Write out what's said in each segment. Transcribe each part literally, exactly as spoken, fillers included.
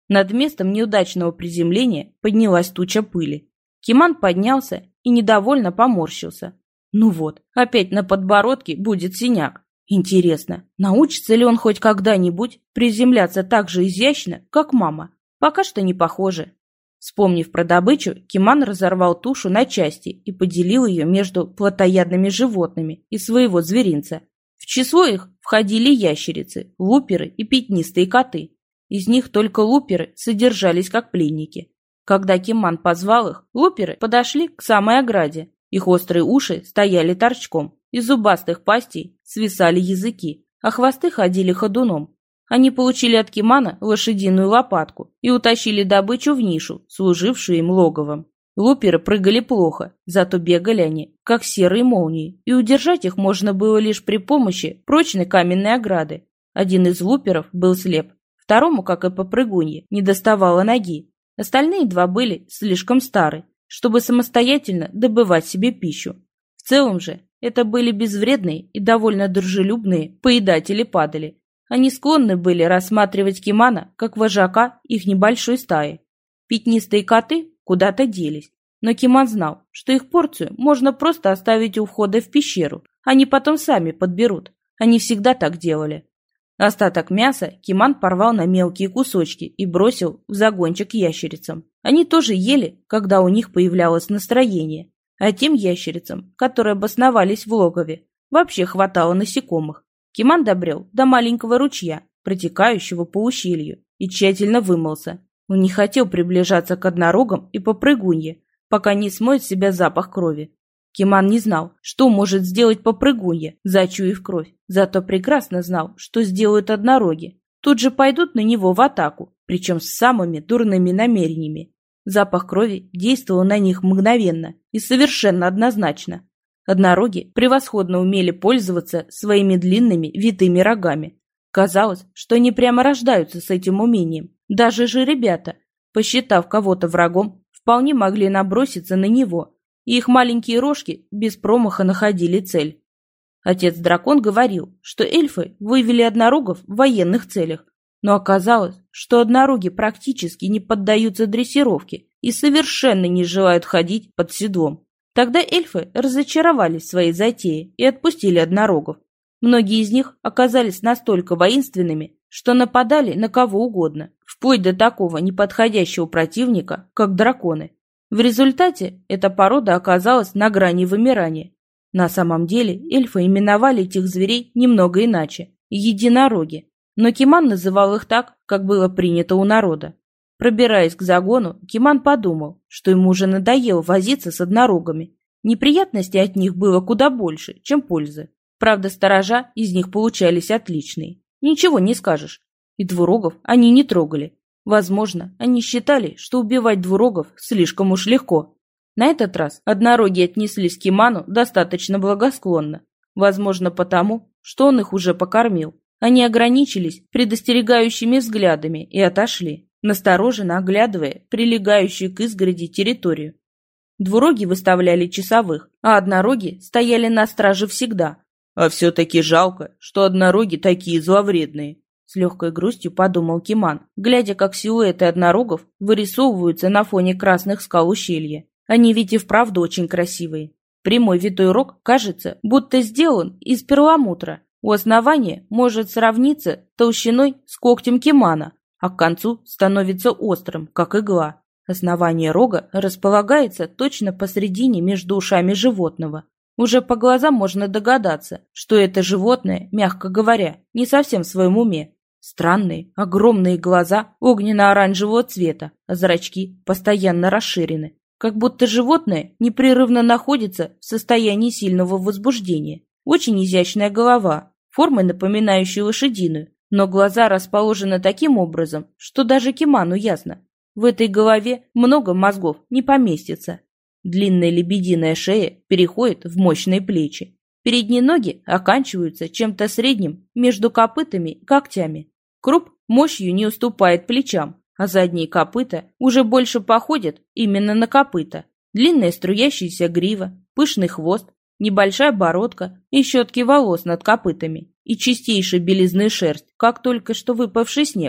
Над местом неудачного приземления поднялась туча пыли. Киман поднялся и недовольно поморщился. Ну вот, опять на подбородке будет синяк. Интересно, научится ли он хоть когда-нибудь приземляться так же изящно, как мама? Пока что не похоже. Вспомнив про добычу, Киман разорвал тушу на части и поделил ее между плотоядными животными из своего зверинца. В число их входили ящерицы, луперы и пятнистые коты. Из них только луперы содержались как пленники. Когда Киман позвал их, луперы подошли к самой ограде. Их острые уши стояли торчком, из зубастых пастей свисали языки, а хвосты ходили ходуном. Они получили от Кимана лошадиную лопатку и утащили добычу в нишу, служившую им логовом. Луперы прыгали плохо, зато бегали они, как серые молнии, и удержать их можно было лишь при помощи прочной каменной ограды. Один из луперов был слеп, второму, как и попрыгунье, не доставало ноги. Остальные два были слишком стары, чтобы самостоятельно добывать себе пищу. В целом же это были безвредные и довольно дружелюбные поедатели-падали. Они склонны были рассматривать Кимана как вожака их небольшой стаи. Пятнистые коты куда-то делись, но Киман знал, что их порцию можно просто оставить у входа в пещеру, они потом сами подберут. Они всегда так делали. Остаток мяса Киман порвал на мелкие кусочки и бросил в загончик ящерицам. Они тоже ели, когда у них появлялось настроение. А тем ящерицам, которые обосновались в логове, вообще хватало насекомых. Киман добрел до маленького ручья, протекающего по ущелью, и тщательно вымылся. Он не хотел приближаться к однорогам и попрыгунье, пока не смоет с себя запах крови. Киман не знал, что может сделать попрыгунья, зачуяв кровь, зато прекрасно знал, что сделают однороги. Тут же пойдут на него в атаку, причем с самыми дурными намерениями. Запах крови действовал на них мгновенно и совершенно однозначно. Однороги превосходно умели пользоваться своими длинными витыми рогами. Казалось, что они прямо рождаются с этим умением. Даже жеребята, посчитав кого-то врагом, вполне могли наброситься на него, и их маленькие рожки без промаха находили цель. Отец-дракон говорил, что эльфы вывели однорогов в военных целях, но оказалось, что однороги практически не поддаются дрессировке и совершенно не желают ходить под седлом. Тогда эльфы разочаровались в своей затее и отпустили однорогов. Многие из них оказались настолько воинственными, что нападали на кого угодно, вплоть до такого неподходящего противника, как драконы. В результате эта порода оказалась на грани вымирания. На самом деле эльфы именовали этих зверей немного иначе – единороги, но Киман называл их так, как было принято у народа. Пробираясь к загону, Киман подумал, что ему уже надоело возиться с однорогами. Неприятностей от них было куда больше, чем пользы. Правда, сторожа из них получались отличные. Ничего не скажешь. И двурогов они не трогали. Возможно, они считали, что убивать двурогов слишком уж легко. На этот раз однороги отнеслись к Киману достаточно благосклонно. Возможно, потому, что он их уже покормил. Они ограничились предостерегающими взглядами и отошли, настороженно оглядывая прилегающую к изгороди территорию. Двуроги выставляли часовых, а однороги стояли на страже всегда. «А все-таки жалко, что однороги такие зловредные», — с легкой грустью подумал Киман, глядя, как силуэты однорогов вырисовываются на фоне красных скал ущелья. Они ведь и вправду очень красивые. Прямой витой рог, кажется, будто сделан из перламутра. У основания может сравниться толщиной с когтем Кимана, а к концу становится острым, как игла. Основание рога располагается точно посредине между ушами животного. Уже по глазам можно догадаться, что это животное, мягко говоря, не совсем в своем уме. Странные, огромные глаза огненно-оранжевого цвета, а зрачки постоянно расширены, как будто животное непрерывно находится в состоянии сильного возбуждения. Очень изящная голова, формой напоминающей лошадиную, но глаза расположены таким образом, что даже Киману ясно. В этой голове много мозгов не поместится. Длинная лебединая шея переходит в мощные плечи. Передние ноги оканчиваются чем-то средним между копытами и когтями. Круп мощью не уступает плечам, а задние копыта уже больше походят именно на копыта. Длинная струящаяся грива, пышный хвост, небольшая бородка и щетки волос над копытами, и чистейшая белизны шерсть, как только что выпавший снег.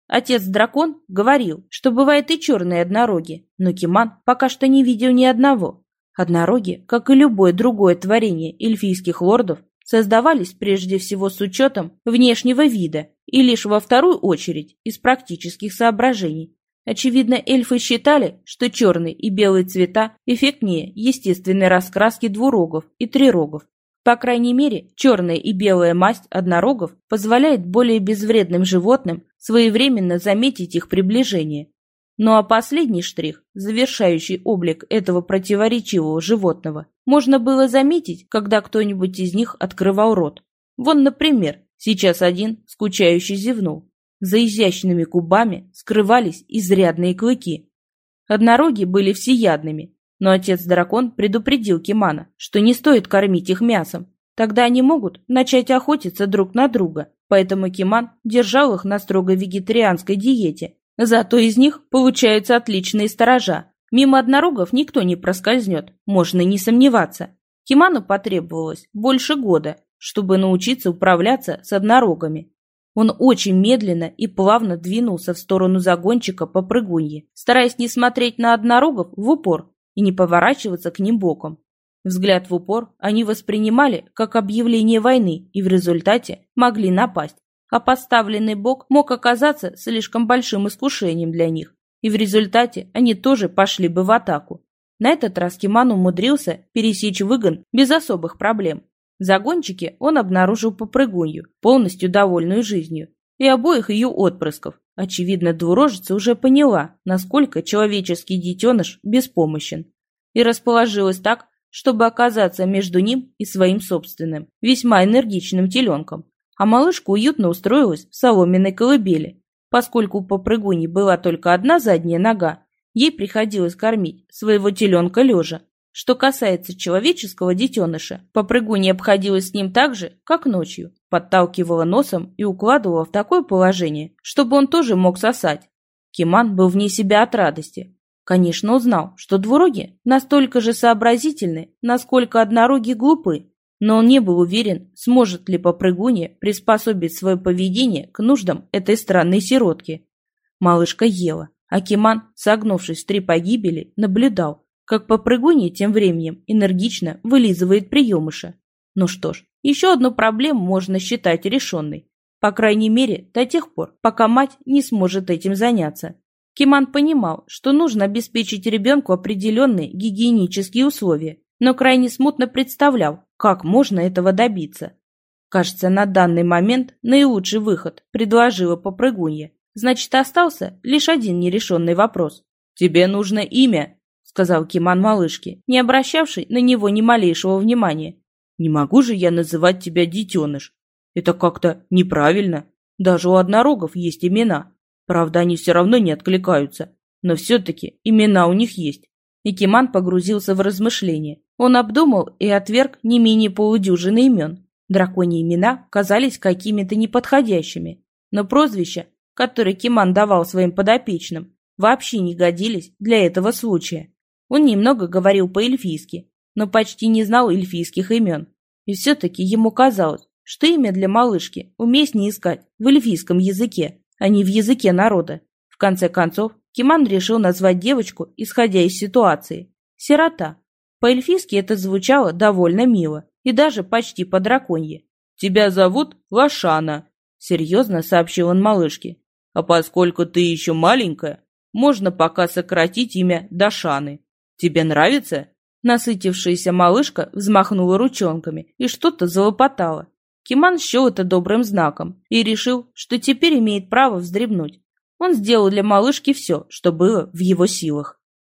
Отец-дракон говорил, что бывают и черные однороги, но Киман пока что не видел ни одного. Однороги, как и любое другое творение эльфийских лордов, создавались прежде всего с учетом внешнего вида и лишь во вторую очередь из практических соображений. Очевидно, эльфы считали, что черный и белый цвета эффектнее естественной раскраски двурогов и трирогов. По крайней мере, черная и белая масть однорогов позволяет более безвредным животным своевременно заметить их приближение. Ну а последний штрих, завершающий облик этого противоречивого животного, можно было заметить, когда кто-нибудь из них открывал рот. Вон, например, сейчас один скучающе зевнул. За изящными губами скрывались изрядные клыки. Однороги были всеядными, но отец-дракон предупредил Кимана, что не стоит кормить их мясом. Тогда они могут начать охотиться друг на друга, поэтому Киман держал их на строго вегетарианской диете. Зато из них получаются отличные сторожа. Мимо однорогов никто не проскользнет, можно не сомневаться. Киману потребовалось больше года, чтобы научиться управляться с однорогами. Он очень медленно и плавно двинулся в сторону загончика по прыгунье, стараясь не смотреть на однорогов в упор и не поворачиваться к ним боком. Взгляд в упор они воспринимали как объявление войны и в результате могли напасть, а подставленный бок мог оказаться слишком большим искушением для них, и в результате они тоже пошли бы в атаку. На этот раз Киман умудрился пересечь выгон без особых проблем. В загончике он обнаружил попрыгунью, полностью довольную жизнью, и обоих ее отпрысков. Очевидно, двурожица уже поняла, насколько человеческий детеныш беспомощен, и расположилась так, чтобы оказаться между ним и своим собственным, весьма энергичным теленком. А малышка уютно устроилась в соломенной колыбели. Поскольку у попрыгуни была только одна задняя нога, ей приходилось кормить своего теленка лежа. Что касается человеческого детеныша, попрыгунья обходилась с ним так же, как ночью, подталкивала носом и укладывала в такое положение, чтобы он тоже мог сосать. Киман был вне себя от радости. Конечно, узнал, что двуроги настолько же сообразительны, насколько однороги глупы, но он не был уверен, сможет ли попрыгунья приспособить свое поведение к нуждам этой странной сиротки. Малышка ела, а Киман, согнувшись в три погибели, наблюдал, как попрыгунья тем временем энергично вылизывает приемыша. Ну что ж, еще одну проблему можно считать решенной. По крайней мере, до тех пор, пока мать не сможет этим заняться. Киман понимал, что нужно обеспечить ребенку определенные гигиенические условия, но крайне смутно представлял, как можно этого добиться. Кажется, на данный момент наилучший выход предложила попрыгунья. Значит, остался лишь один нерешенный вопрос. «Тебе нужно имя», — сказал Киман малышке, не обращавшей на него ни малейшего внимания. «Не могу же я называть тебя детеныш. Это как-то неправильно. Даже у однорогов есть имена. Правда, они все равно не откликаются. Но все-таки имена у них есть». И Киман погрузился в размышления. Он обдумал и отверг не менее полудюжины имен. Драконьи имена казались какими-то неподходящими, но прозвища, которые Киман давал своим подопечным, вообще не годились для этого случая. Он немного говорил по-эльфийски, но почти не знал эльфийских имен. И все-таки ему казалось, что имя для малышки уместнее искать в эльфийском языке, а не в языке народа. В конце концов, Киман решил назвать девочку, исходя из ситуации. Сирота. По-эльфийски это звучало довольно мило и даже почти по-драконье. «Тебя зовут Лошана», — серьезно сообщил он малышке. «А поскольку ты еще маленькая, можно пока сократить имя до Шаны. Тебе нравится?» Насытившаяся малышка взмахнула ручонками и что-то залопотала. Киман счел это добрым знаком и решил, что теперь имеет право вздремнуть. Он сделал для малышки все, что было в его силах.